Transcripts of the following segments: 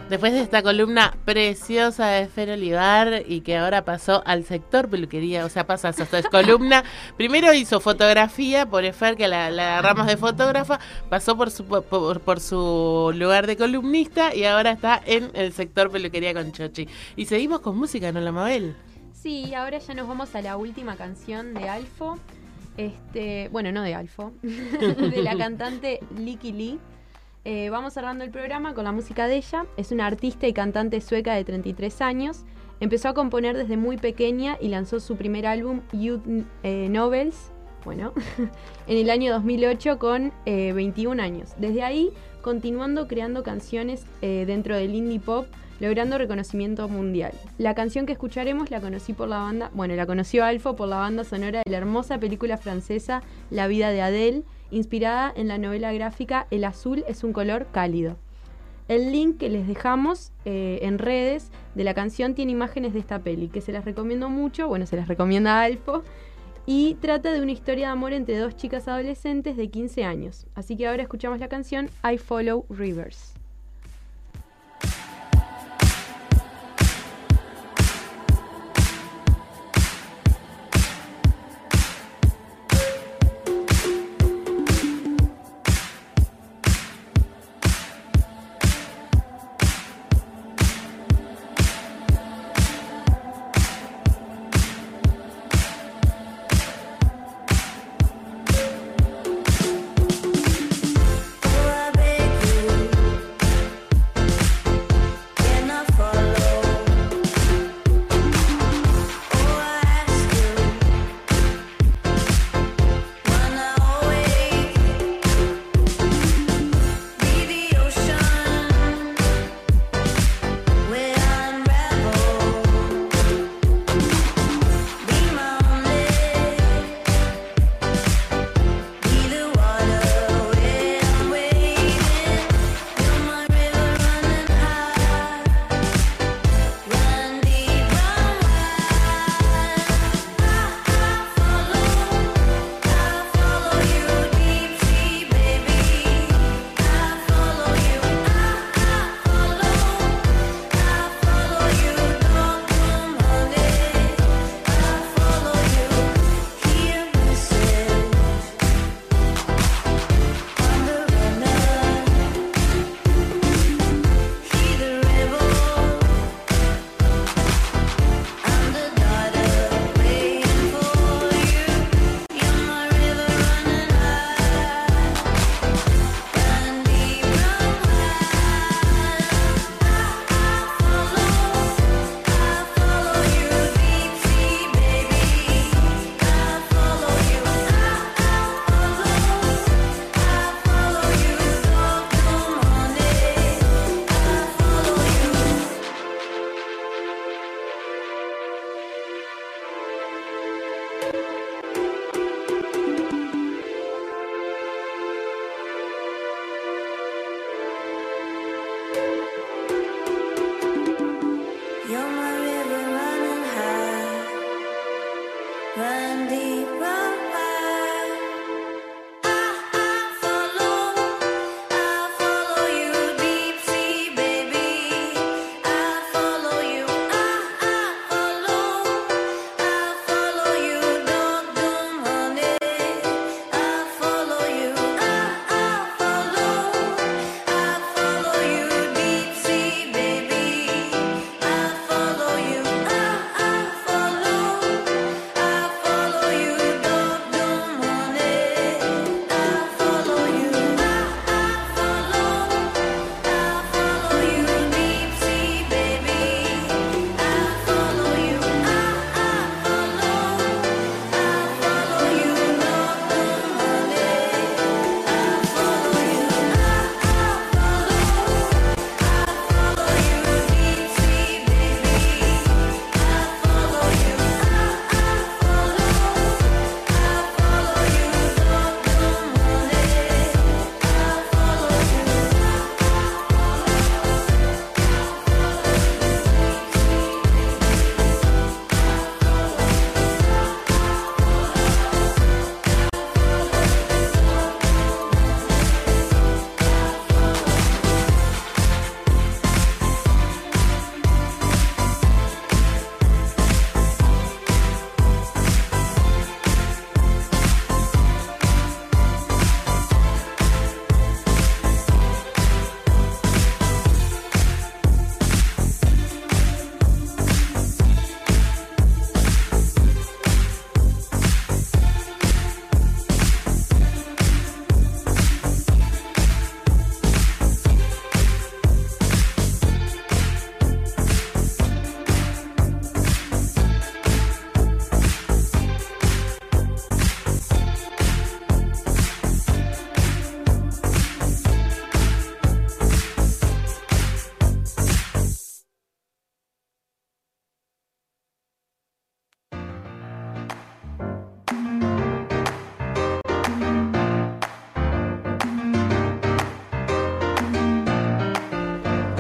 Después de esta columna preciosa de Fer Olivar y que ahora pasó al sector peluquería, o sea, pasa hasta esta columna. Primero hizo fotografía por Fer, que la agarramos de fotógrafa, pasó por su lugar de columnista y ahora está en el sector peluquería con Chochi. Y seguimos con música, ¿no, la Mabel? Sí, ahora ya nos vamos a la última canción de Alfo. Bueno, no de Alfo, de la cantante Lykke Li. Vamos cerrando el programa con la música de ella. Es una artista y cantante sueca de 33 años. Empezó a componer desde muy pequeña y lanzó su primer álbum, Youth Novels, en el año 2008 con 21 años. Desde ahí, continuando creando canciones dentro del indie pop, logrando reconocimiento mundial. La canción que escucharemos la conoció Alfo por la banda sonora de la hermosa película francesa La vida de Adele, inspirada en la novela gráfica El azul es un color cálido. El link que les dejamos en redes de la canción tiene imágenes de esta peli, que se las recomiendo mucho, se las recomienda Alfo, y trata de una historia de amor entre dos chicas adolescentes de 15 años. Así que ahora escuchamos la canción I Follow Rivers.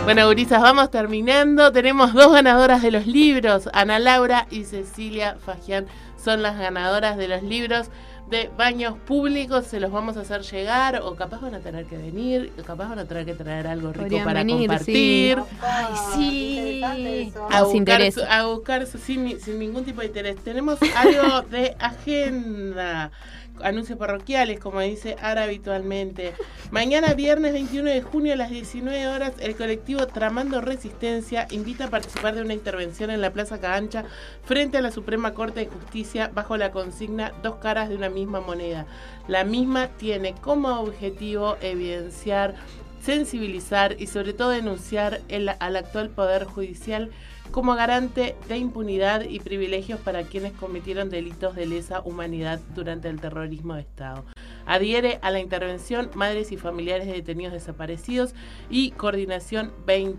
Bueno, gurisas, vamos terminando. Tenemos 2 ganadoras de los libros. Ana Laura y Cecilia Fagián son las ganadoras de los libros de Baños Públicos. Se los vamos a hacer llegar, o capaz van a tener que venir, o capaz van a tener que traer algo rico Podrían para venir, compartir. sí. Ay, sí. A buscar sin ningún tipo de interés. Tenemos algo de agenda. Anuncios parroquiales, como dice Ara habitualmente. Mañana, viernes 21 de junio a las 19 horas, el colectivo Tramando Resistencia invita a participar de una intervención en la Plaza Cagancha frente a la Suprema Corte de Justicia bajo la consigna 2 caras de una misma moneda. La misma tiene como objetivo evidenciar, sensibilizar y sobre todo denunciar al actual Poder Judicial como garante de impunidad y privilegios para quienes cometieron delitos de lesa humanidad durante el terrorismo de Estado. Adhiere a la intervención Madres y Familiares de Detenidos Desaparecidos y Coordinación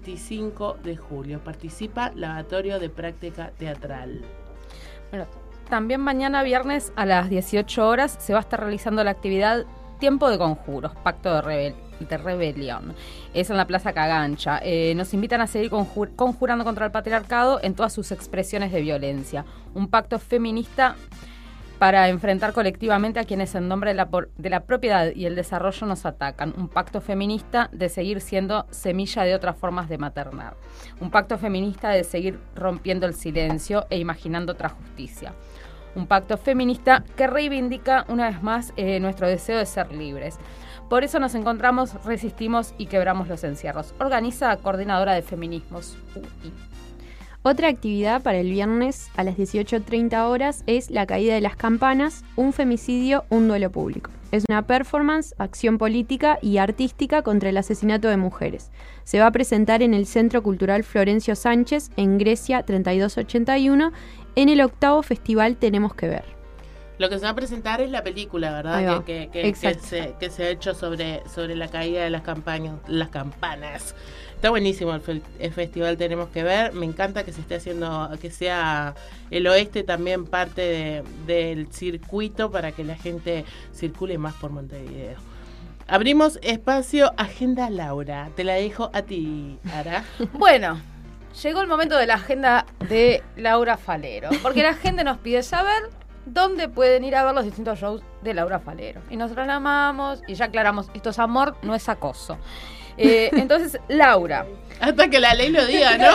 25 de julio. Participa Lavatorio de Práctica Teatral. Bueno, también mañana viernes a las 18 horas se va a estar realizando la actividad Tiempo de Conjuros, Pacto de Rebelión. Es en la Plaza Cagancha. Nos invitan a seguir conjurando contra el patriarcado en todas sus expresiones de violencia. Un pacto feminista para enfrentar colectivamente a quienes en nombre de la propiedad y el desarrollo nos atacan. Un pacto feminista de seguir siendo semilla de otras formas de maternar. Un pacto feminista de seguir rompiendo el silencio e imaginando otra justicia. Un pacto feminista que reivindica una vez más nuestro deseo de ser libres. Por eso nos encontramos, resistimos y quebramos los encierros. Organiza Coordinadora de Feminismos UI. Otra actividad para el viernes a las 18:30 horas es La Caída de las Campanas, un femicidio, un duelo público. Es una performance, acción política y artística contra el asesinato de mujeres. Se va a presentar en el Centro Cultural Florencio Sánchez, en Grecia 3281, en el 8º Festival Tenemos que Ver. Lo que se va a presentar es la película, ¿verdad? Que se ha hecho sobre la caída de las campanas. Está buenísimo el festival Tenemos que Ver. Me encanta que se esté haciendo, que sea el oeste también parte del circuito para que la gente circule más por Montevideo. Abrimos espacio Agenda Laura. Te la dejo a ti, Ara. Bueno, llegó el momento de la agenda de Laura Falero, porque la gente nos pide saber dónde pueden ir a ver los distintos shows de Laura Falero. Y nosotros la amamos y ya aclaramos, esto es amor, no es acoso. Entonces, Laura. Hasta que la ley lo diga, ¿no?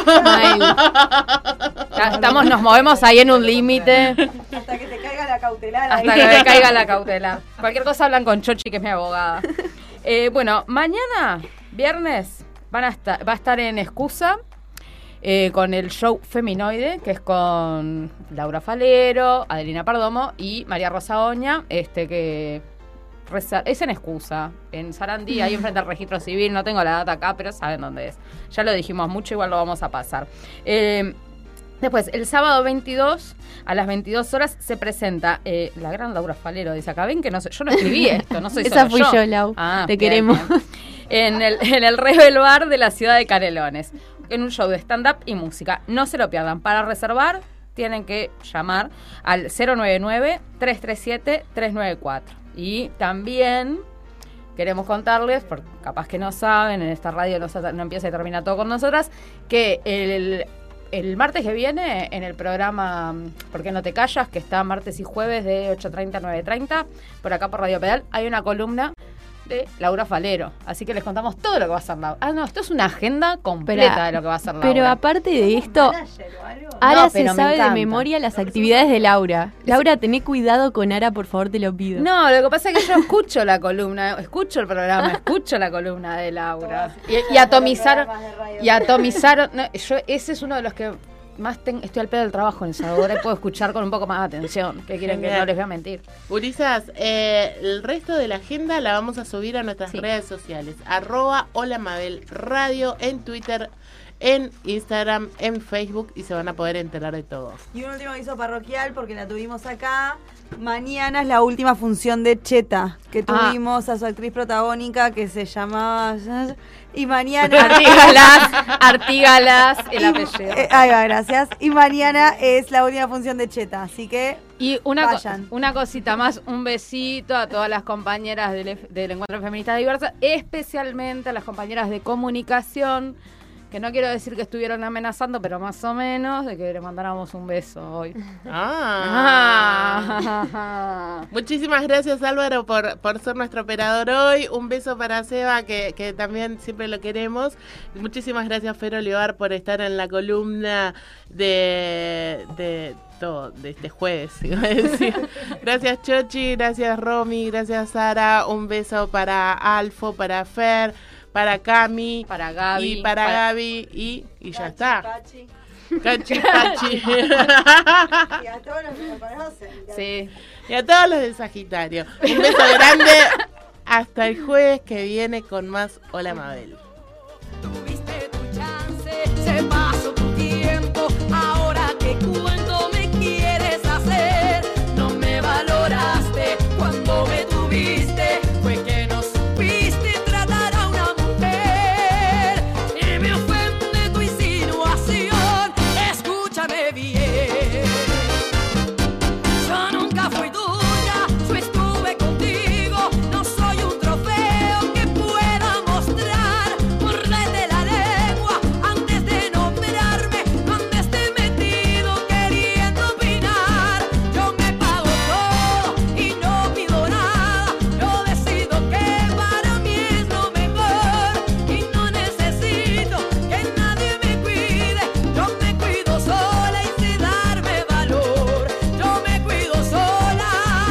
Nos movemos ahí en un límite. Hasta que te caiga la cautelar. Hasta que me caiga la cautelar. Cualquier cosa hablan con Chochi, que es mi abogada. Bueno, mañana, viernes, va a estar en Excusa. Con el show Feminoide, que es con Laura Falero, Adelina Perdomo y María Rosa Oña, que es en Excusa, en Sarandí, ahí enfrente al registro civil. No tengo la data acá, pero saben dónde es. Ya lo dijimos mucho, igual lo vamos a pasar. Después, el sábado 22, a las 22 horas, se presenta la gran Laura Falero. Dice acá, ven que no sé, yo no escribí esto, no soy Esa solo fui yo, Lau. Te bien, queremos. Bien. En el Rebel Bar de la ciudad de Canelones, en un show de stand-up y música. No se lo pierdan. Para reservar, tienen que llamar al 099-337-394. Y también queremos contarles, porque capaz que no saben, en esta radio no empieza y termina todo con nosotras, que el martes que viene, en el programa ¿Por qué no te callas?, que está martes y jueves de 8:30 a 9:30, por acá por Radio Pedal, hay una columna de Laura Falero. Así que les contamos todo lo que va a hacer Laura. No, esto es una agenda completa de lo que va a hacer Laura. Pero aparte de esto, Ara se sabe de memoria las actividades de Laura. Laura, tené cuidado con Ara, por favor, te lo pido. No, lo que pasa es que yo escucho la columna, escucho el programa, escucho la columna de Laura. Y atomizaron. Ese es uno de los que más estoy al pedo del trabajo en esa hora y puedo escuchar con un poco más de atención. ¿Qué quieren? Que no les voy a mentir. Urizas, el resto de la agenda la vamos a subir a nuestras redes sociales. @holamabelradio en Twitter, en Instagram, en Facebook, y se van a poder enterar de todo. Y un último aviso parroquial, porque la tuvimos acá. Mañana es la última función de Cheta, que tuvimos a su actriz protagónica, que se llamaba... Y mañana... Artigalas, el apellido. Ahí va, gracias. Y mañana es la última función de Cheta, así que y una cosita más, un besito a todas las compañeras del Encuentro Feminista Diversa, especialmente a las compañeras de comunicación, Que no quiero decir que estuvieron amenazando, pero más o menos, de que le mandáramos un beso hoy. Muchísimas gracias, Álvaro, por ser nuestro operador hoy. Un beso para Seba, que también siempre lo queremos. Muchísimas gracias, Fer Olivar, por estar en la columna de este jueves, iba a decir. Gracias, Chochi, gracias, Romy, gracias, Sara. Un beso para Alfo, para Fer, para Cami, para Gaby, y para Gaby, y ya está. Pachi. Cachi, Pachi. Y a todos los que me conocen. Sí. Y a todos los de Sagitario. Un beso grande. Hasta el jueves que viene con más Hola Mabel. Tuviste tu chance, se pasó tu tiempo. Ahora que cuento me quieres hacer. No me valoraste cuando me tuviste. Fue que no supiste tratar a una mujer. Y me ofende tu insinuación. Escúchame bien. Yo nunca fui tuya, yo estuve contigo. No soy un trofeo que pueda mostrar. Mordete la lengua antes de nombrarme. No andes de metido queriendo opinar. Yo me pago todo y no pido nada. Yo decido que para mí es lo mejor. Y no necesito que nadie me cuide. Yo me cuido sola y sé darme valor. Yo me cuido sola.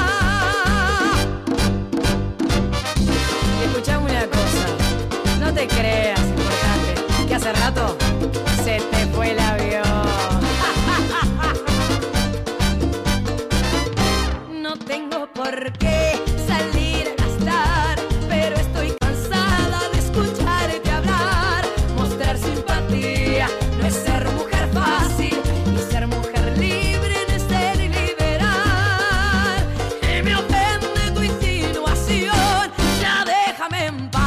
Y escuchame una cosa, no te creas, importante, que hace rato se te fue el avión. No tengo por qué salir a gastar, pero estoy cansada de escucharte hablar. Mostrar simpatía no es ser mujer fácil, y ser mujer libre no es ser liberal. Y me ofende tu insinuación, ya déjame en paz.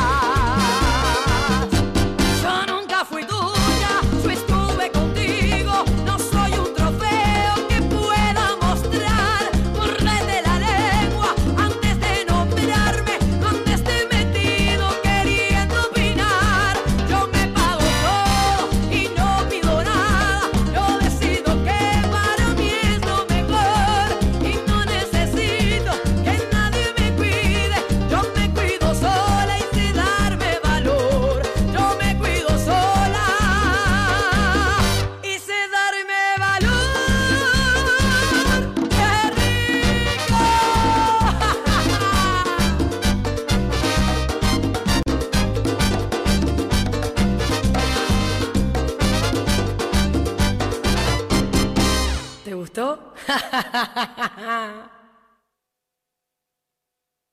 Yo nunca fui tuya, yo estuve contigo. No soy un trofeo que pueda mostrar. Mordete la lengua antes de nombrarme. No andes de metido queriendo opinar. Yo me pago todo y no pido nada. Yo decido que para mí es lo mejor. Y no necesito que nadie me cuide. Yo me cuido sola y sé darme valor. Yo me cuido sola y sé darme valor. ¡Qué rico! ¿Te gustó?